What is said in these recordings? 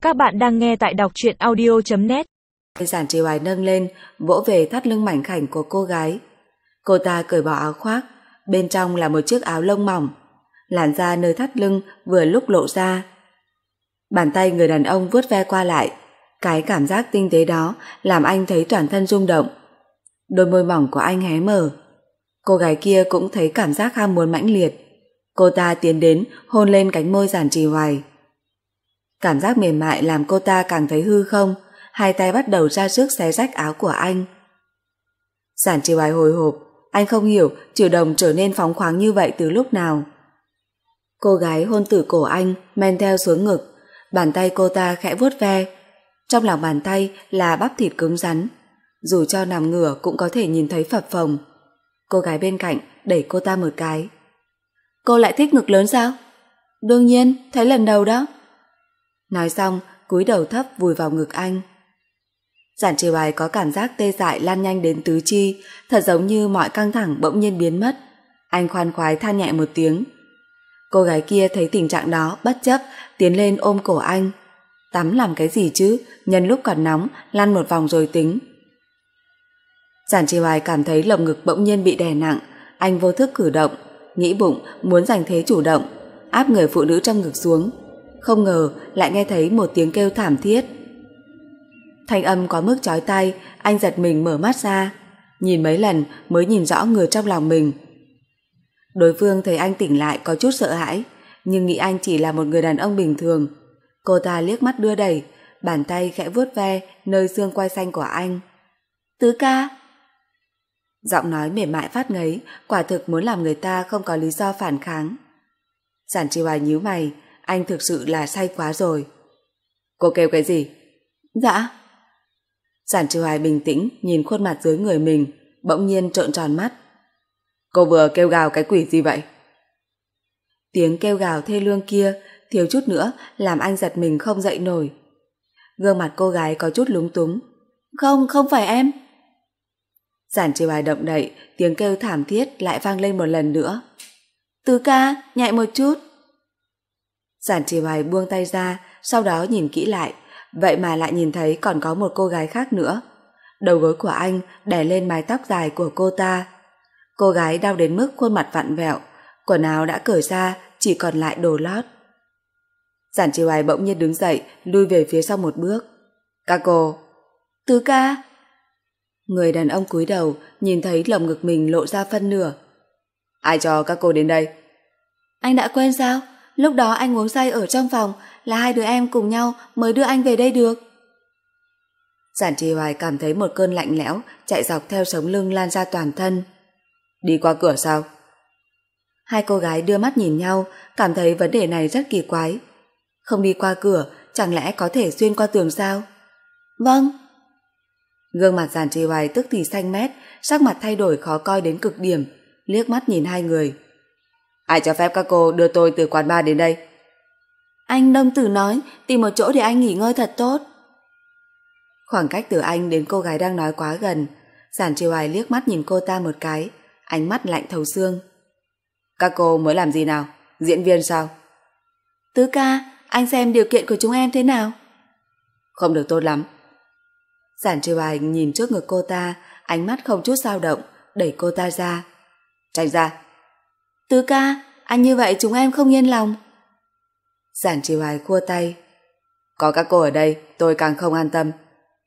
Các bạn đang nghe tại đọc truyện audio.net. Giản Trì Hoài nâng lên, vỗ về thắt lưng mảnh khảnh của cô gái. Cô ta cởi bỏ áo khoác, bên trong là một chiếc áo lông mỏng. Làn da nơi thắt lưng vừa lúc lộ ra. Bàn tay người đàn ông vuốt ve qua lại, cái cảm giác tinh tế đó làm anh thấy toàn thân rung động. Đôi môi mỏng của anh hé mở. Cô gái kia cũng thấy cảm giác ham muốn mãnh liệt. Cô ta tiến đến hôn lên cánh môi Giản Trì Hoài. Cảm giác mềm mại làm cô ta càng thấy hư không, hai tay bắt đầu ra sức xé rách áo của anh. Giản Trì Hoài hồi hộp, anh không hiểu Triều Đồng trở nên phóng khoáng như vậy từ lúc nào. Cô gái hôn từ cổ anh, men theo xuống ngực, bàn tay cô ta khẽ vuốt ve. Trong lòng bàn tay là bắp thịt cứng rắn, dù cho nằm ngửa cũng có thể nhìn thấy phập phồng. Cô gái bên cạnh đẩy cô ta một cái. Cô lại thích ngực lớn sao? Đương nhiên, thấy lần đầu đó. Nói xong, cúi đầu thấp vùi vào ngực anh. Giản Trì Hoài có cảm giác tê dại lan nhanh đến tứ chi, thật giống như mọi căng thẳng bỗng nhiên biến mất. Anh khoan khoái than nhẹ một tiếng. Cô gái kia thấy tình trạng đó bất chấp, tiến lên ôm cổ anh. Tắm làm cái gì chứ, nhân lúc còn nóng, lăn một vòng rồi tính. Giản Trì Hoài cảm thấy lồng ngực bỗng nhiên bị đè nặng, anh vô thức cử động, nghĩ bụng muốn giành thế chủ động, áp người phụ nữ trong ngực xuống. Không ngờ lại nghe thấy một tiếng kêu thảm thiết. Thanh âm có mức chói tai, anh giật mình mở mắt ra, nhìn mấy lần mới nhìn rõ người trong lòng mình. Đối phương thấy anh tỉnh lại có chút sợ hãi, nhưng nghĩ anh chỉ là một người đàn ông bình thường. Cô ta liếc mắt đưa đẩy, bàn tay khẽ vuốt ve nơi xương quai xanh của anh. Tứ ca. Giọng nói mềm mại phát ngấy, quả thực muốn làm người ta không có lý do phản kháng. Giản Trì Hoài nhíu mày, anh thực sự là say quá rồi. Cô kêu cái gì? Dạ. Giản Trì Hoài bình tĩnh nhìn khuôn mặt dưới người mình, bỗng nhiên trợn tròn mắt. Cô vừa kêu gào cái quỷ gì vậy? Tiếng kêu gào thê lương kia thiếu chút nữa làm anh giật mình không dậy nổi. Gương mặt cô gái có chút lúng túng. Không phải em. Giản Trì Hoài động đậy, tiếng kêu thảm thiết lại vang lên một lần nữa. Tứ ca, nhẹ một chút. Giản Trì Hoài buông tay ra, sau đó nhìn kỹ lại, vậy mà lại nhìn thấy còn có một cô gái khác nữa. Đầu gối của anh đè lên mái tóc dài của cô ta. Cô gái đau đến mức khuôn mặt vặn vẹo, quần áo đã cởi ra, chỉ còn lại đồ lót. Giản Trì Hoài bỗng nhiên đứng dậy, lui về phía sau một bước. Các cô. Tứ ca. Người đàn ông cúi đầu, nhìn thấy lồng ngực mình lộ ra phân nửa. Ai cho các cô đến đây? Anh đã quên sao? Lúc đó anh uống say ở trong phòng, là hai đứa em cùng nhau mới đưa anh về đây được. Giản Trì Hoài cảm thấy một cơn lạnh lẽo chạy dọc theo sống lưng lan ra toàn thân. Đi qua cửa sao? Hai cô gái đưa mắt nhìn nhau, cảm thấy vấn đề này rất kỳ quái. Không đi qua cửa, chẳng lẽ có thể xuyên qua tường sao? Vâng. Gương mặt Giản Trì Hoài tức thì xanh mét, sắc mặt thay đổi khó coi đến cực điểm, liếc mắt nhìn hai người. Ai cho phép các cô đưa tôi từ quán bar đến đây? Anh Đông Tử nói tìm một chỗ để anh nghỉ ngơi thật tốt. Khoảng cách từ anh đến cô gái đang nói quá gần. Giản Trì Hoài liếc mắt nhìn cô ta một cái, ánh mắt lạnh thấu xương. Các cô mới làm gì nào? Diễn viên sao? Tứ ca, anh xem điều kiện của chúng em thế nào? Không được tốt lắm. Giản Trì Hoài nhìn trước ngực cô ta, ánh mắt không chút dao động, đẩy cô ta ra. Tránh ra. Tứ ca, anh như vậy chúng em không yên lòng. Giản Trì Hoài khua tay. Có các cô ở đây, tôi càng không an tâm.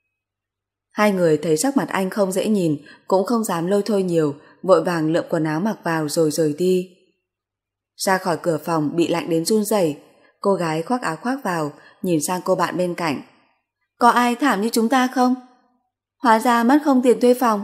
Hai người thấy sắc mặt anh không dễ nhìn, cũng không dám lôi thôi nhiều, vội vàng lượm quần áo mặc vào rồi rời đi. Ra khỏi cửa phòng bị lạnh đến run rẩy, cô gái khoác áo khoác vào, nhìn sang cô bạn bên cạnh. Có ai thảm như chúng ta không? Hóa ra mất không tiền thuê phòng.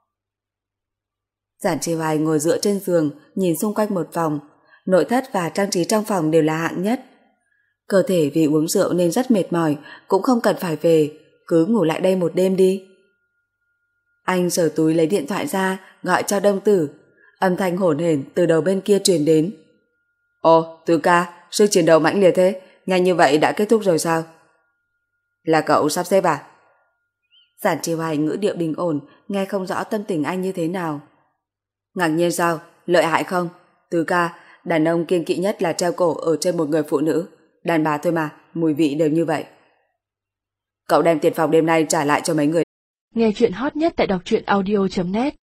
Giản Trì Hoài ngồi dựa trên giường, nhìn xung quanh một vòng, nội thất và trang trí trong phòng đều là hạng nhất. Cơ thể vì uống rượu nên rất mệt mỏi, cũng không cần phải về, cứ ngủ lại đây một đêm đi. Anh giở túi lấy điện thoại ra, gọi cho Đông Tử. Âm thanh hổn hển từ đầu bên kia truyền đến. Ồ, Tứ ca, sức chiến đấu mãnh liệt thế, nhanh như vậy đã kết thúc rồi sao? Là cậu sắp xếp à? Giản Trì Hoài ngữ điệu bình ổn, nghe không rõ tâm tình anh như thế nào. Ngạc nhiên sao? Lợi hại không? Tứ ca, đàn ông kiêng kỵ nhất là treo cổ ở trên một người phụ nữ. Đàn bà thôi mà, mùi vị đều như vậy. cậu đem tiền phòng đêm nay trả lại cho mấy người. Nghe chuyện hot nhất tại đọc truyện audio.net